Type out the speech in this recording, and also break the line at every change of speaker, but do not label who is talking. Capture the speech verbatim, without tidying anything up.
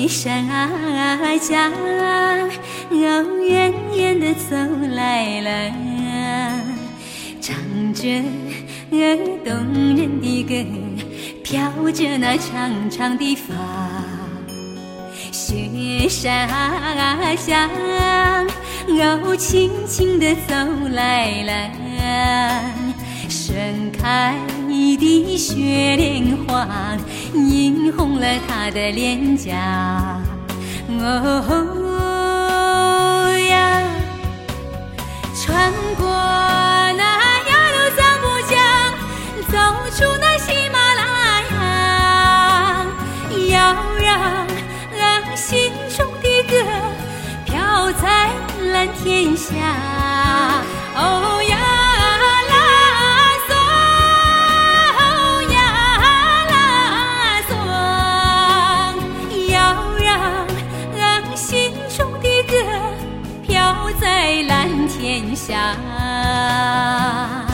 雪山下，哦，远远的走来了，唱着动人的歌，飘着那长长的发。雪山下，哦，轻轻地走来了，盛开的雪莲花映红了她的脸颊。哦呀，穿过那雅鲁藏布江，走出那喜马拉雅，要让心中的歌飘在蓝天下。哦呀啦嗦，哦呀啦嗦，要让心中的歌飘在蓝天下。